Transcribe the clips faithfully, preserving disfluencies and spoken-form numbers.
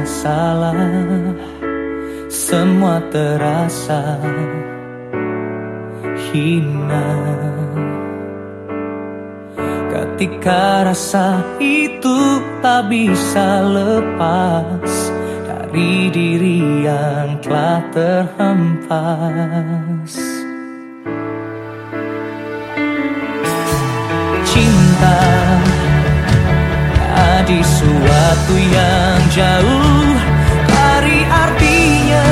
salah, semua terasa hina. Ketika rasa itu tak bisa lepas dari diri yang telah terhempas. Cinta jadi suatu yang jauh dari artinya,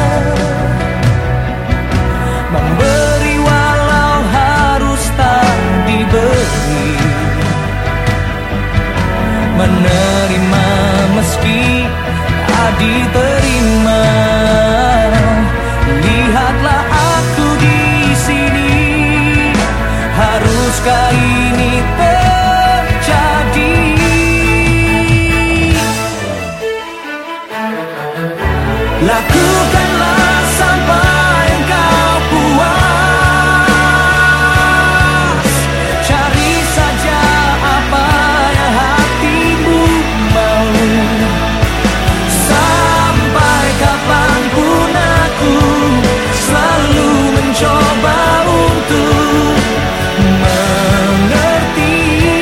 memberi walau harus tak diberi, menerima meski tak diterima. Lihatlah aku di sini, haruskah ini terjadi? Lakukanlah sampai engkau puas, cari saja apa yang hatimu mau. Sampai kapanpun aku selalu mencoba untuk mengerti.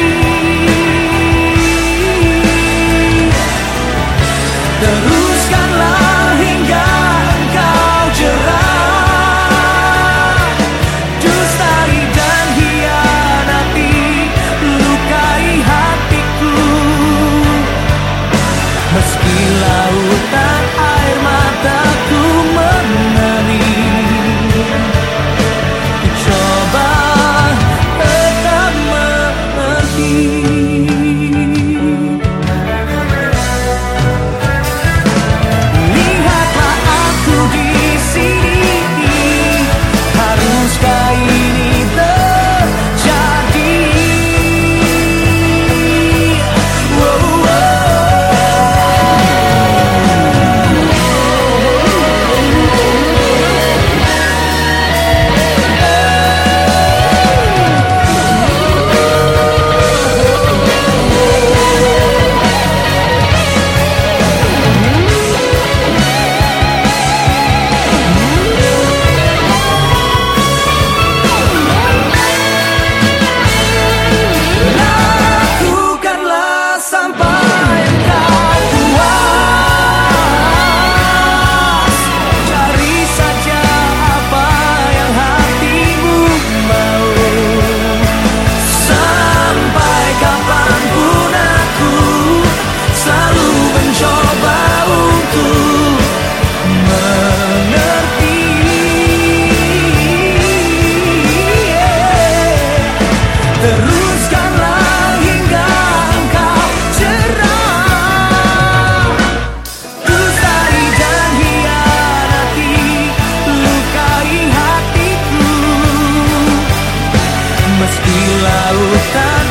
Teruskanlah hingga engkau jerah, dustari dan hianati, lukai hatiku. Meski lautan air mataku mengalir, coba tetap mengerti. Lihatlah aku di sini, haruskah ini terjadi? Wow, lakukanlah sampai engkau puas, cari saja apa yang hatimu mau. Sampai kapanpun aku selalu mencoba untuk mengerti. Teruskanlah hingga engkau cerah, dustari dan hianati, lukai hatiku. Meski lautan